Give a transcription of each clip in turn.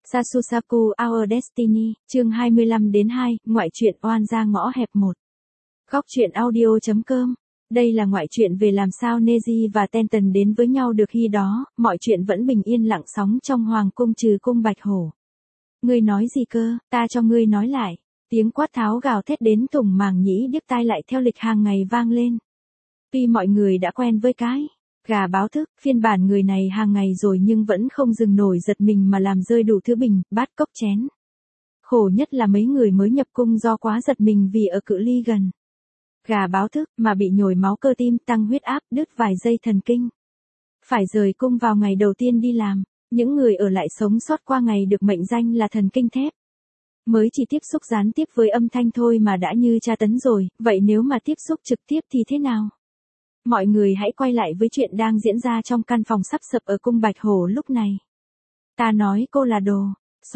Sasusaku Our Destiny, chương 25-2, ngoại truyện oan gia ngõ hẹp 1. Góc truyện audio.com. Đây là ngoại truyện về làm sao Neji và Tenten đến với nhau được, khi đó, mọi chuyện vẫn bình yên lặng sóng trong hoàng cung trừ cung Bạch Hổ. Ngươi nói gì cơ, ta cho ngươi nói lại. Tiếng quát tháo gào thét đến thủng màng nhĩ điếc tai lại theo lịch hàng ngày vang lên. Tuy mọi người đã quen với cái gà báo thức, phiên bản người này hàng ngày rồi nhưng vẫn không dừng nổi giật mình mà làm rơi đủ thứ bình, bát cốc chén. Khổ nhất là mấy người mới nhập cung do quá giật mình vì ở cự ly gần gà báo thức mà bị nhồi máu cơ tim, tăng huyết áp, đứt vài dây thần kinh. Phải rời cung vào ngày đầu tiên đi làm, những người ở lại sống sót qua ngày được mệnh danh là thần kinh thép. Mới chỉ tiếp xúc gián tiếp với âm thanh thôi mà đã như tra tấn rồi, vậy nếu mà tiếp xúc trực tiếp thì thế nào? Mọi người hãy quay lại với chuyện đang diễn ra trong căn phòng sắp sập ở cung Bạch Hổ lúc này. Ta nói cô là đồ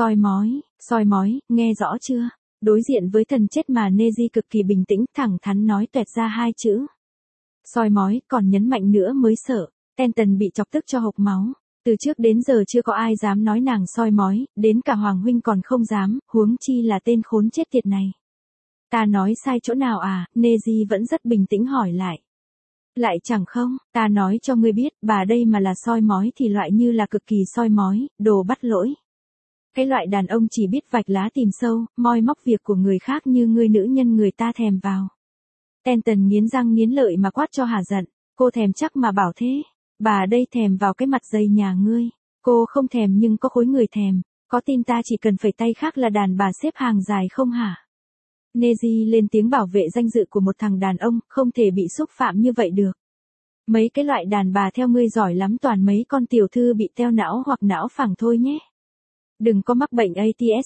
soi mói, nghe rõ chưa? Đối diện với thần chết mà Neji cực kỳ bình tĩnh, thẳng thắn nói toẹt ra hai chữ. Soi mói, còn nhấn mạnh nữa mới sợ. Tenten bị chọc tức cho hộc máu. Từ trước đến giờ chưa có ai dám nói nàng soi mói, đến cả Hoàng huynh còn không dám, huống chi là tên khốn chết tiệt này. Ta nói sai chỗ nào à? Neji vẫn rất bình tĩnh hỏi lại. Lại chẳng không, ta nói cho ngươi biết, bà đây mà là soi mói thì loại như là cực kỳ soi mói, đồ bắt lỗi. Cái loại đàn ông chỉ biết vạch lá tìm sâu, moi móc việc của người khác như ngươi nữ nhân người ta thèm vào. Tenten nghiến răng nghiến lợi mà quát cho hả giận, cô thèm chắc mà bảo thế. Bà đây thèm vào cái mặt dày nhà ngươi. Cô không thèm nhưng có khối người thèm, có tin ta chỉ cần phẩy tay khác là đàn bà xếp hàng dài không hả? Neji lên tiếng bảo vệ danh dự của một thằng đàn ông, không thể bị xúc phạm như vậy được. Mấy cái loại đàn bà theo ngươi giỏi lắm toàn mấy con tiểu thư bị teo não hoặc não phẳng thôi nhé. Đừng có mắc bệnh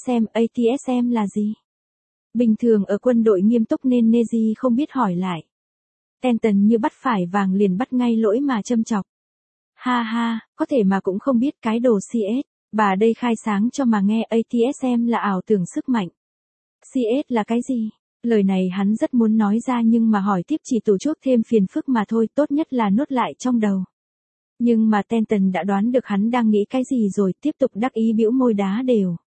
ATSM là gì? Bình thường ở quân đội nghiêm túc nên Neji không biết hỏi lại. Tenten như bắt phải vàng liền bắt ngay lỗi mà châm chọc. Ha ha, có thể mà cũng không biết cái đồ CS, bà đây khai sáng cho mà nghe ATSM là ảo tưởng sức mạnh. CS là cái gì? Lời này hắn rất muốn nói ra nhưng mà hỏi tiếp chỉ tổ chuốc thêm phiền phức mà thôi, tốt nhất là nuốt lại trong đầu. Nhưng mà Tenten đã đoán được hắn đang nghĩ cái gì rồi, tiếp tục đắc ý bĩu môi đá đều.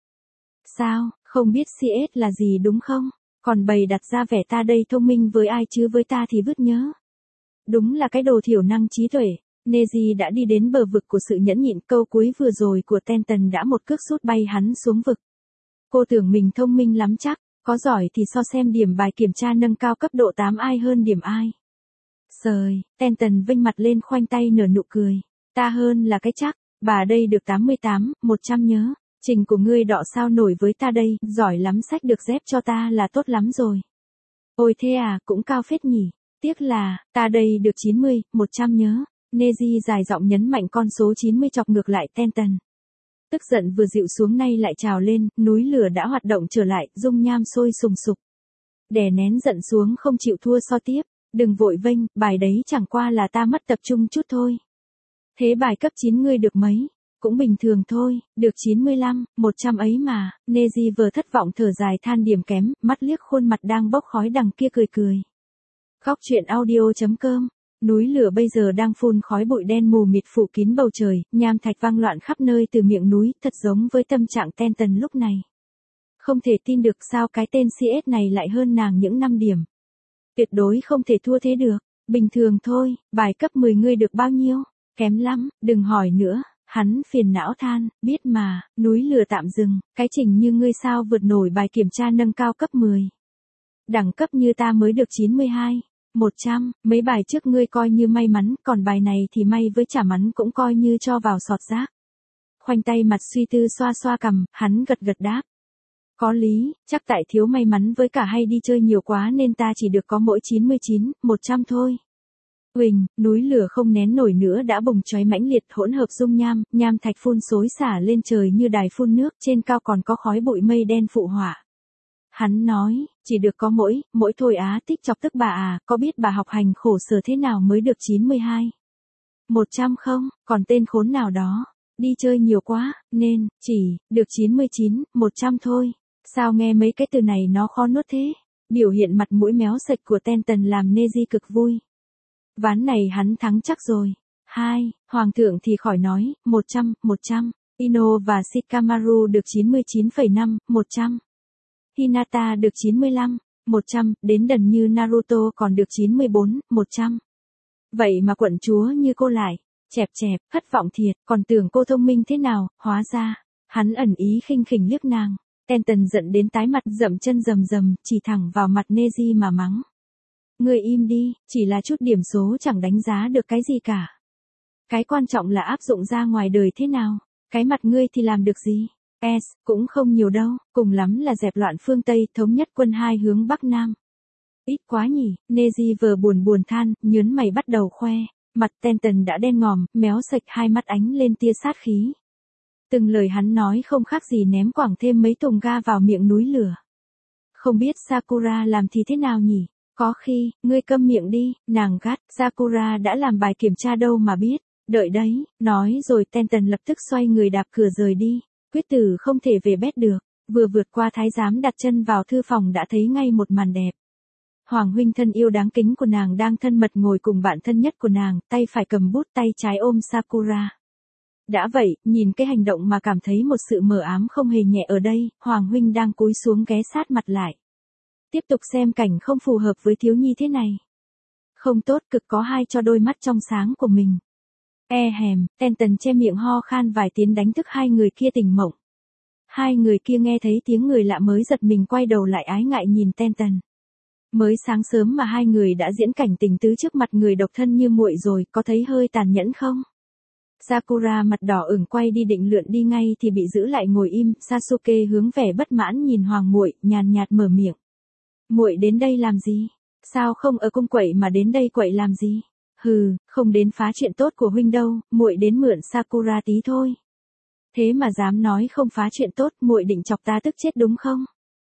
Sao, không biết CS là gì đúng không? Còn bày đặt ra vẻ ta đây thông minh với ai chứ với ta thì vứt nhớ. Đúng là cái đồ thiểu năng trí tuệ. Neji đã đi đến bờ vực của sự nhẫn nhịn, câu cuối vừa rồi của Tenten đã một cước sút bay hắn xuống vực. Cô tưởng mình thông minh lắm chắc, có giỏi thì so xem điểm bài kiểm tra nâng cao cấp độ 8 ai hơn điểm ai. Sời, Tenten vênh mặt lên khoanh tay nở nụ cười. Ta hơn là cái chắc, bà đây được 88, 100 nhớ. Trình của ngươi đọ sao nổi với ta đây, giỏi lắm, sách được dép cho ta là tốt lắm rồi. Ôi thế à, cũng cao phết nhỉ. Tiếc là, ta đây được 90, 100 nhớ. Neji dài giọng nhấn mạnh con số 90 chọc ngược lại Tenten. Tức giận vừa dịu xuống nay lại trào lên, núi lửa đã hoạt động trở lại, dung nham sôi sùng sục. Đè nén giận xuống không chịu thua so tiếp, đừng vội vênh, bài đấy chẳng qua là ta mất tập trung chút thôi. Thế bài cấp 9 ngươi được mấy? Cũng bình thường thôi, được 95, 100 ấy mà. Neji vừa thất vọng thở dài than điểm kém, mắt liếc khuôn mặt đang bốc khói đằng kia cười cười. Góc truyện audio.com. Núi lửa bây giờ đang phun khói bụi đen mù mịt phủ kín bầu trời, nham thạch vang loạn khắp nơi từ miệng núi, thật giống với tâm trạng Tenten lúc này. Không thể tin được sao cái tên CS này lại hơn nàng những 5 điểm. Tuyệt đối không thể thua thế được, bình thường thôi, bài cấp 10 ngươi được bao nhiêu? Kém lắm, đừng hỏi nữa. Hắn phiền não than, biết mà, núi lửa tạm dừng, cái trình như ngươi sao vượt nổi bài kiểm tra nâng cao cấp 10. Đẳng cấp như ta mới được 92, 100, mấy bài trước ngươi coi như may mắn, còn bài này thì may với chả mắn cũng coi như cho vào sọt rác. Khoanh tay mặt suy tư xoa xoa cằm, hắn gật gật đáp. Có lý, chắc tại thiếu may mắn với cả hay đi chơi nhiều quá nên ta chỉ được có mỗi 99, 100 thôi. Huỳnh, núi lửa không nén nổi nữa đã bùng cháy mãnh liệt, hỗn hợp dung nham thạch phun xối xả lên trời như đài phun nước, trên cao còn có khói bụi mây đen phụ họa. Hắn nói, chỉ được có mỗi thôi á, tích chọc tức bà à, có biết bà học hành khổ sở thế nào mới được 92. 100 không, còn tên khốn nào đó, đi chơi nhiều quá, nên, chỉ, được 99, 100 thôi. Sao nghe mấy cái từ này nó khó nuốt thế? Biểu hiện mặt mũi méo sạch của Tenten làm Neji cực vui. Ván này hắn thắng chắc rồi. Hoàng thượng thì khỏi nói, 100, Ino và Shikamaru được 99,5, 100. Hinata được 95, 100, đến đần như Naruto còn được 94, 100. Vậy mà quận chúa như cô lại, chẹp chẹp, thất vọng thiệt, còn tưởng cô thông minh thế nào, hóa ra, hắn ẩn ý khinh khỉnh liếc nàng. Tenten giận đến tái mặt dậm chân rầm rầm, chỉ thẳng vào mặt Neji mà mắng. Ngươi im đi, chỉ là chút điểm số chẳng đánh giá được cái gì cả. Cái quan trọng là áp dụng ra ngoài đời thế nào, cái mặt ngươi thì làm được gì? Cũng không nhiều đâu, cùng lắm là dẹp loạn phương Tây, thống nhất quân hai hướng Bắc Nam. Ít quá nhỉ, Neji vừa buồn buồn than, nhớn mày bắt đầu khoe, mặt Tenten đã đen ngòm, méo sạch, hai mắt ánh lên tia sát khí. Từng lời hắn nói không khác gì ném quẳng thêm mấy thùng ga vào miệng núi lửa. Không biết Sakura làm thì thế nào nhỉ? Có khi, ngươi câm miệng đi, nàng gắt, Sakura đã làm bài kiểm tra đâu mà biết, đợi đấy, nói rồi Tenten lập tức xoay người đạp cửa rời đi, quyết tử không thể về bét được, vừa vượt qua thái giám đặt chân vào thư phòng đã thấy ngay một màn đẹp. Hoàng huynh thân yêu đáng kính của nàng đang thân mật ngồi cùng bạn thân nhất của nàng, tay phải cầm bút tay trái ôm Sakura. Đã vậy, nhìn cái hành động mà cảm thấy một sự mờ ám không hề nhẹ ở đây, Hoàng huynh đang cúi xuống ghé sát mặt lại. Tiếp tục xem cảnh không phù hợp với thiếu nhi thế này. Không tốt, cực có hai cho đôi mắt trong sáng của mình. Tenten che miệng ho khan vài tiếng đánh thức hai người kia tỉnh mộng. Hai người kia nghe thấy tiếng người lạ mới giật mình quay đầu lại ái ngại nhìn Tenten. Mới sáng sớm mà hai người đã diễn cảnh tình tứ trước mặt người độc thân như muội rồi, có thấy hơi tàn nhẫn không? Sakura mặt đỏ ửng quay đi định lượn đi ngay thì bị giữ lại ngồi im, Sasuke hướng vẻ bất mãn nhìn hoàng muội, nhàn nhạt mở miệng. Muội đến đây làm gì? Sao không ở cung quậy mà đến đây quậy làm gì? Hừ, không đến phá chuyện tốt của huynh đâu, muội đến mượn Sakura tí thôi. Thế mà dám nói không phá chuyện tốt, muội định chọc ta tức chết đúng không?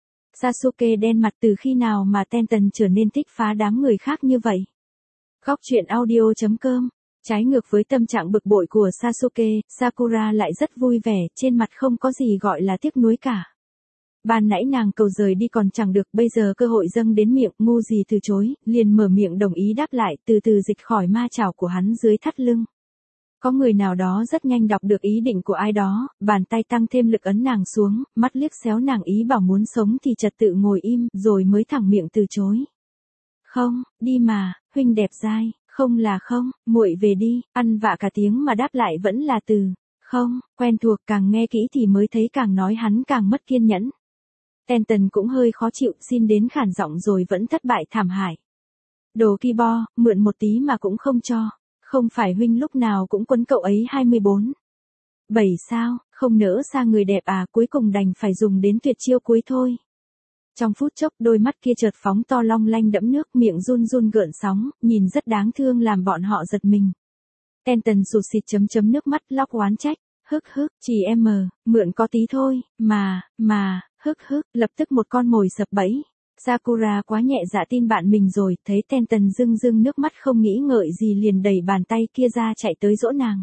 Sasuke đen mặt, từ khi nào mà Tenten trở nên thích phá đám người khác như vậy? Góc truyện audio.com. Trái ngược với tâm trạng bực bội của Sasuke, Sakura lại rất vui vẻ, trên mặt không có gì gọi là tiếc nuối cả. Ban nãy nàng cầu rời đi còn chẳng được, bây giờ cơ hội dâng đến miệng, ngu gì từ chối, liền mở miệng đồng ý đáp lại, từ từ dịch khỏi ma chảo của hắn dưới thắt lưng. Có người nào đó rất nhanh đọc được ý định của ai đó, bàn tay tăng thêm lực ấn nàng xuống, mắt liếc xéo nàng ý bảo muốn sống thì trật tự ngồi im, rồi mới thẳng miệng từ chối. Không, đi mà, huynh đẹp dai, không là không, muội về đi, ăn vạ cả tiếng mà đáp lại vẫn là từ, không, quen thuộc, càng nghe kỹ thì mới thấy càng nói hắn càng mất kiên nhẫn. Tenten cũng hơi khó chịu, xin đến khản giọng rồi vẫn thất bại thảm hại. Đồ Kibo, mượn một tí mà cũng không cho. Không phải huynh lúc nào cũng quấn cậu ấy 24. 7 sao, không nỡ xa người đẹp à, cuối cùng đành phải dùng đến tuyệt chiêu cuối thôi. Trong phút chốc đôi mắt kia chợt phóng to long lanh đẫm nước, miệng run run gợn sóng, nhìn rất đáng thương làm bọn họ giật mình. Tenten sụt xịt chấm nước mắt lóc oán trách, hức, chỉ em mượn có tí thôi, mà, hức, lập tức một con mồi sập bẫy. Sakura quá nhẹ dạ tin bạn mình rồi, thấy Tenten rưng nước mắt không nghĩ ngợi gì liền đẩy bàn tay kia ra chạy tới dỗ nàng.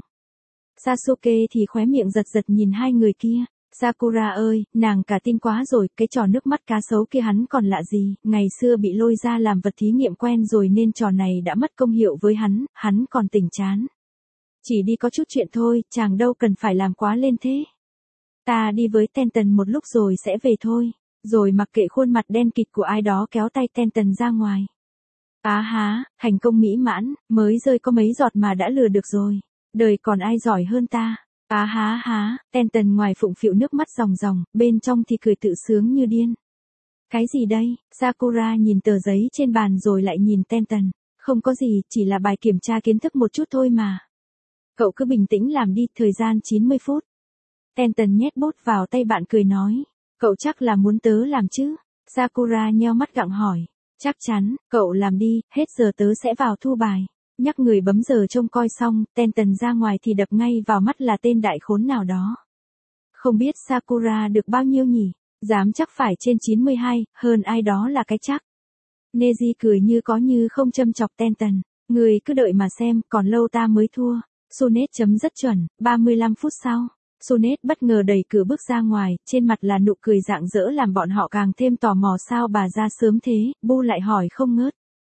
Sasuke thì khóe miệng giật nhìn hai người kia. Sakura ơi, nàng cả tin quá rồi, cái trò nước mắt cá sấu kia hắn còn lạ gì, ngày xưa bị lôi ra làm vật thí nghiệm quen rồi nên trò này đã mất công hiệu với hắn còn tỉnh chán. Chỉ đi có chút chuyện thôi, chàng đâu cần phải làm quá lên thế. Ta đi với Tenten một lúc rồi sẽ về thôi. Rồi mặc kệ khuôn mặt đen kịt của ai đó kéo tay Tenten ra ngoài. Á há, thành công mỹ mãn, mới rơi có mấy giọt mà đã lừa được rồi. Đời còn ai giỏi hơn ta. Á há, Tenten ngoài phụng phịu nước mắt ròng, bên trong thì cười tự sướng như điên. Cái gì đây? Sakura nhìn tờ giấy trên bàn rồi lại nhìn Tenten. Không có gì, chỉ là bài kiểm tra kiến thức một chút thôi mà. Cậu cứ bình tĩnh làm đi, thời gian 90 phút. Tenten nhét bút vào tay bạn cười nói. Cậu chắc là muốn tớ làm chứ? Sakura nheo mắt gặng hỏi. Chắc chắn, cậu làm đi, hết giờ tớ sẽ vào thu bài. Nhắc người bấm giờ trông coi xong, Tenten ra ngoài thì đập ngay vào mắt là tên đại khốn nào đó. Không biết Sakura được bao nhiêu nhỉ? Dám chắc phải trên 92, hơn ai đó là cái chắc. Neji cười như có như không châm chọc Tenten. Người cứ đợi mà xem, còn lâu ta mới thua. Sunet chấm rất chuẩn, 35 phút sau. Sunet bất ngờ đẩy cửa bước ra ngoài, trên mặt là nụ cười rạng rỡ làm bọn họ càng thêm tò mò sao bà ra sớm thế, Bu lại hỏi không ngớt.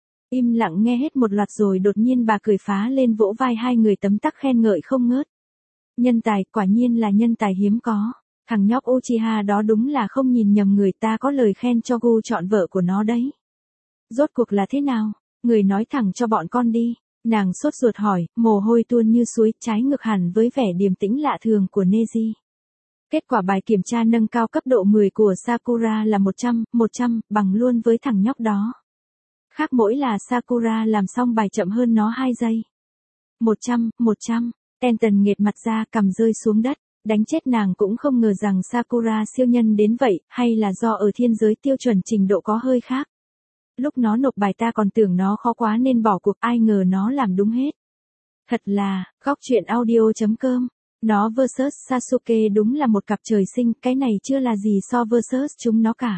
Im lặng nghe hết một loạt rồi đột nhiên bà cười phá lên vỗ vai hai người tấm tắc khen ngợi không ngớt. Nhân tài, quả nhiên là nhân tài hiếm có. Thằng nhóc Uchiha đó đúng là không nhìn nhầm người, ta có lời khen cho gu chọn vợ của nó đấy. Rốt cuộc là thế nào? Người nói thẳng cho bọn con đi. Nàng sốt ruột hỏi, mồ hôi tuôn như suối, trái ngược hẳn với vẻ điềm tĩnh lạ thường của Neji. Kết quả bài kiểm tra nâng cao cấp độ 10 của Sakura là 100, bằng luôn với thằng nhóc đó. Khác mỗi là Sakura làm xong bài chậm hơn nó 2 giây. 100. Tenten nghệt mặt ra, cằm rơi xuống đất. Đánh chết nàng cũng không ngờ rằng Sakura siêu nhân đến vậy, hay là do ở thiên giới tiêu chuẩn trình độ có hơi khác. Lúc nó nộp bài ta còn tưởng nó khó quá nên bỏ cuộc, ai ngờ nó làm đúng hết. Thật là, góc truyện audio.com. Nó vs Sasuke đúng là một cặp trời sinh, cái này chưa là gì so vs chúng nó cả.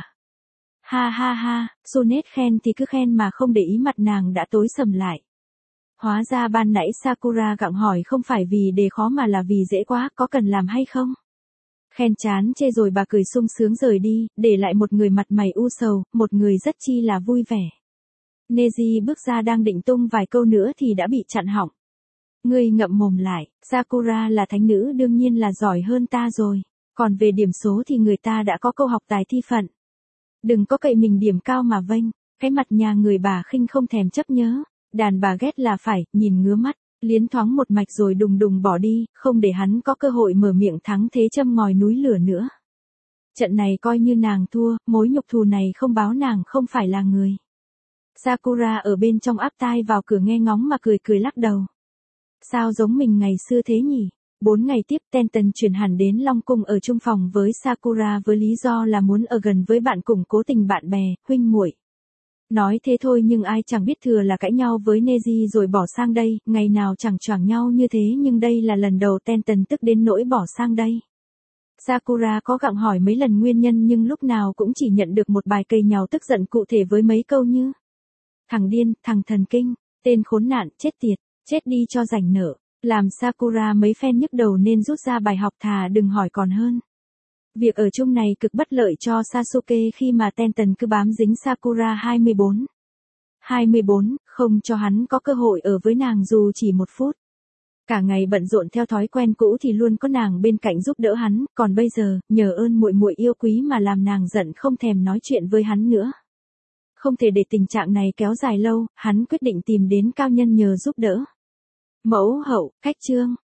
Ha, Sunet khen thì cứ khen mà không để ý, mặt nàng đã tối sầm lại. Hóa ra ban nãy Sakura gặng hỏi không phải vì đề khó mà là vì dễ quá, có cần làm hay không? Khen chán chê rồi bà cười sung sướng rời đi, để lại một người mặt mày u sầu, một người rất chi là vui vẻ. Neji bước ra đang định tung vài câu nữa thì đã bị chặn họng. Ngươi ngậm mồm lại, Sakura là thánh nữ đương nhiên là giỏi hơn ta rồi. Còn về điểm số thì người ta đã có câu học tài thi phận. Đừng có cậy mình điểm cao mà vênh, cái mặt nhà người bà khinh không thèm chấp nhớ. Đàn bà ghét là phải, nhìn ngứa mắt, liến thoáng một mạch rồi đùng đùng bỏ đi, không để hắn có cơ hội mở miệng thắng thế châm ngòi núi lửa nữa. Trận này coi như nàng thua, mối nhục thù này không báo nàng không phải là người. Sakura ở bên trong áp tai vào cửa nghe ngóng mà cười lắc đầu. Sao giống mình ngày xưa thế nhỉ? 4 ngày tiếp Tenten chuyển hẳn đến Long Cung ở chung phòng với Sakura với lý do là muốn ở gần với bạn, củng cố tình bạn bè, huynh muội. Nói thế thôi nhưng ai chẳng biết thừa là cãi nhau với Neji rồi bỏ sang đây, ngày nào chẳng choảng nhau như thế nhưng đây là lần đầu Tenten tức đến nỗi bỏ sang đây. Sakura có gặng hỏi mấy lần nguyên nhân nhưng lúc nào cũng chỉ nhận được một bài cây nhàu tức giận cụ thể với mấy câu như: thằng điên, thằng thần kinh, tên khốn nạn, chết tiệt, chết đi cho rảnh nợ, làm Sakura mấy phen nhức đầu nên rút ra bài học thà đừng hỏi còn hơn. Việc ở chung này cực bất lợi cho Sasuke khi mà Tenten cứ bám dính Sakura 24, không cho hắn có cơ hội ở với nàng dù chỉ 1 phút. Cả ngày bận rộn theo thói quen cũ thì luôn có nàng bên cạnh giúp đỡ hắn, còn bây giờ, nhờ ơn muội muội yêu quý mà làm nàng giận không thèm nói chuyện với hắn nữa. Không thể để tình trạng này kéo dài lâu, hắn quyết định tìm đến cao nhân nhờ giúp đỡ. Mẫu hậu, cách chương